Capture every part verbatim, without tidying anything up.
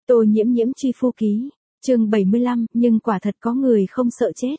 Tô Nhiễm Nhiễm truy phu ký, chương bảy mươi lăm, nhưng quả thật có người không sợ chết.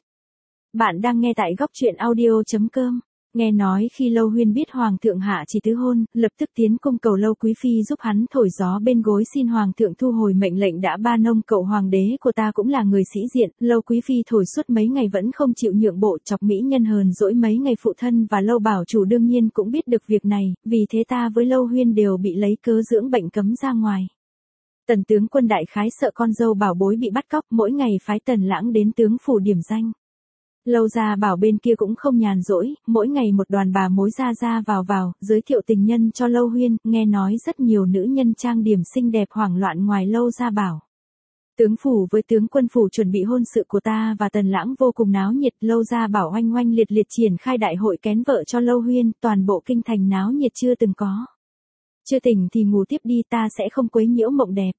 Bạn đang nghe tại góc truyện audio.com. Nghe nói khi Lâu Huyên biết Hoàng thượng hạ chỉ tứ hôn, lập tức tiến cung cầu Lâu Quý Phi giúp hắn thổi gió bên gối xin Hoàng thượng thu hồi mệnh lệnh đã ban nông cậu hoàng đế của ta cũng là người sĩ diện. Lâu Quý Phi thổi suốt mấy ngày vẫn không chịu nhượng bộ, chọc mỹ nhân hờn dỗi mấy ngày. Phụ thân và Lâu bảo chủ đương nhiên cũng biết được việc này, vì thế ta với Lâu Huyên đều bị lấy cớ dưỡng bệnh cấm ra ngoài. Tần tướng quân đại khái sợ con dâu bảo bối bị bắt cóc, mỗi ngày phái Tần Lãng đến tướng phủ điểm danh. Lâu gia bảo bên kia cũng không nhàn rỗi, mỗi ngày một đoàn bà mối ra ra vào vào, giới thiệu tình nhân cho Lâu Huyên, nghe nói rất nhiều nữ nhân trang điểm xinh đẹp hoảng loạn ngoài Lâu gia bảo. Tướng phủ với tướng quân phủ chuẩn bị hôn sự của ta và Tần Lãng vô cùng náo nhiệt. Lâu gia bảo oanh oanh liệt liệt triển khai đại hội kén vợ cho Lâu Huyên, toàn bộ kinh thành náo nhiệt chưa từng có. Chưa tỉnh thì ngủ tiếp đi, ta sẽ không quấy nhiễu mộng đẹp.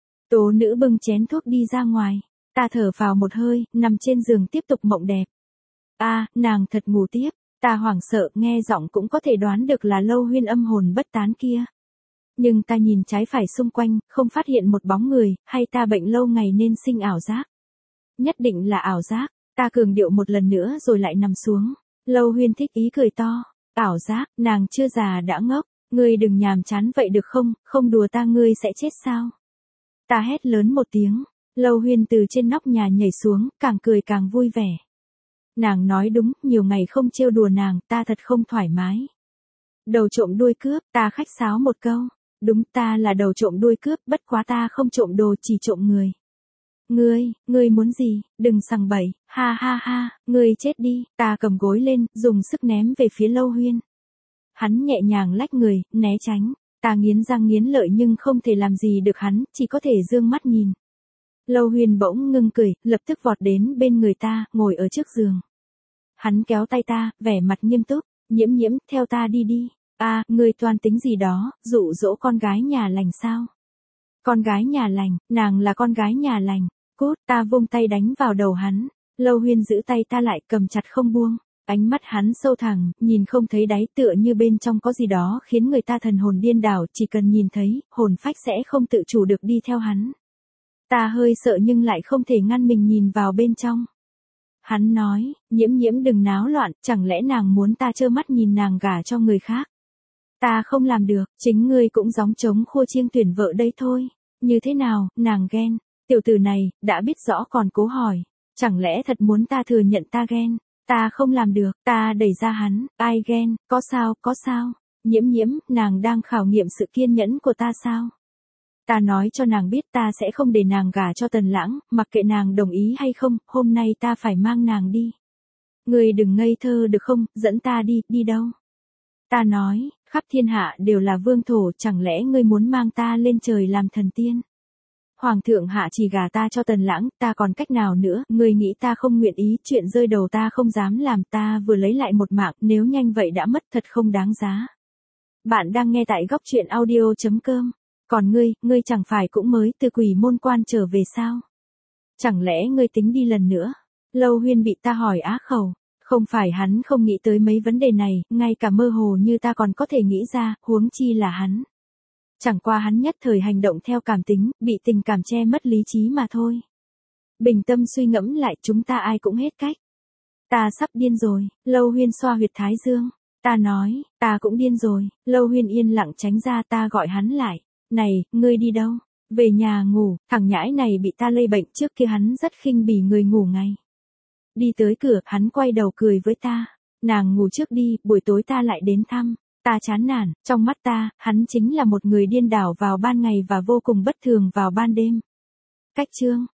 Tố nữ bưng chén thuốc đi ra ngoài. Ta thở phào một hơi, nằm trên giường tiếp tục mộng đẹp. A, à, nàng thật ngủ tiếp. Ta hoảng sợ, nghe giọng cũng có thể đoán được là Lâu Huyên âm hồn bất tán kia. Nhưng ta nhìn trái phải xung quanh, không phát hiện một bóng người, hay ta bệnh lâu ngày nên sinh ảo giác. Nhất định là ảo giác. Ta cường điệu một lần nữa rồi lại nằm xuống. Lâu Huyên thích ý cười to. Ảo giác, nàng chưa già đã ngốc. Ngươi đừng nhàm chán vậy được không, không đùa ta ngươi sẽ chết sao. Ta hét lớn một tiếng. Lâu Huyên từ trên nóc nhà nhảy xuống, càng cười càng vui vẻ. Nàng nói đúng, nhiều ngày không trêu đùa nàng, ta thật không thoải mái. Đầu trộm đuôi cướp, ta khách sáo một câu. Đúng, ta là đầu trộm đuôi cướp, bất quá ta không trộm đồ, chỉ trộm người. Ngươi, ngươi muốn gì, đừng sằng bậy, ha ha ha, ngươi chết đi. Ta cầm gối lên, dùng sức ném về phía Lâu Huyên. Hắn nhẹ nhàng lách người, né tránh. Ta nghiến răng nghiến lợi nhưng không thể làm gì được hắn, chỉ có thể dương mắt nhìn. Lâu Huyên bỗng ngưng cười, lập tức vọt đến bên người ta, ngồi ở trước giường. Hắn kéo tay ta, vẻ mặt nghiêm túc, Nhiễm Nhiễm, theo ta đi đi. A, à, ngươi toan tính gì đó, dụ dỗ con gái nhà lành sao? Con gái nhà lành, nàng là con gái nhà lành. Cút, ta vung tay đánh vào đầu hắn. Lâu Huyên giữ tay ta lại, cầm chặt không buông. Ánh mắt hắn sâu thẳm, nhìn không thấy đáy, tựa như bên trong có gì đó khiến người ta thần hồn điên đảo, chỉ cần nhìn thấy, hồn phách sẽ không tự chủ được đi theo hắn. Ta hơi sợ nhưng lại không thể ngăn mình nhìn vào bên trong. Hắn nói, Nhiễm Nhiễm đừng náo loạn, chẳng lẽ nàng muốn ta trơ mắt nhìn nàng gả cho người khác? Ta không làm được, chính ngươi cũng gióng trống khua chiêng tuyển vợ đây thôi. Như thế nào, nàng ghen? Tiểu tử này, đã biết rõ còn cố hỏi. Chẳng lẽ thật muốn ta thừa nhận ta ghen? Ta không làm được, ta đẩy ra hắn, ai ghen, có sao, có sao? Nhiễm Nhiễm, nàng đang khảo nghiệm sự kiên nhẫn của ta sao? Ta nói cho nàng biết ta sẽ không để nàng gả cho Tần Lãng, mặc kệ nàng đồng ý hay không, hôm nay ta phải mang nàng đi. Ngươi đừng ngây thơ được không, dẫn ta đi, đi đâu? Ta nói, khắp thiên hạ đều là vương thổ, chẳng lẽ ngươi muốn mang ta lên trời làm thần tiên? Hoàng thượng hạ chỉ gả ta cho Tần Lãng, ta còn cách nào nữa, ngươi nghĩ ta không nguyện ý, chuyện rơi đầu ta không dám làm, ta vừa lấy lại một mạng, nếu nhanh vậy đã mất thật không đáng giá. Bạn đang nghe tại góc truyện audio.com. Còn ngươi, ngươi chẳng phải cũng mới từ Quỷ Môn Quan trở về sao? Chẳng lẽ ngươi tính đi lần nữa? Lâu Huyên bị ta hỏi á khẩu. Không phải hắn không nghĩ tới mấy vấn đề này, ngay cả mơ hồ như ta còn có thể nghĩ ra, huống chi là hắn. Chẳng qua hắn nhất thời hành động theo cảm tính, bị tình cảm che mất lý trí mà thôi. Bình tâm suy ngẫm lại, chúng ta ai cũng hết cách. Ta sắp điên rồi. Lâu Huyên xoa huyệt thái dương. Ta nói, ta cũng điên rồi. Lâu Huyên yên lặng tránh ra, ta gọi hắn lại. Này, ngươi đi đâu? Về nhà ngủ, thằng nhãi này bị ta lây bệnh, trước kia hắn rất khinh bỉ người ngủ ngay. Đi tới cửa, hắn quay đầu cười với ta. Nàng ngủ trước đi, buổi tối ta lại đến thăm. Ta chán nản, trong mắt ta, hắn chính là một người điên đảo vào ban ngày và vô cùng bất thường vào ban đêm. Cách chương.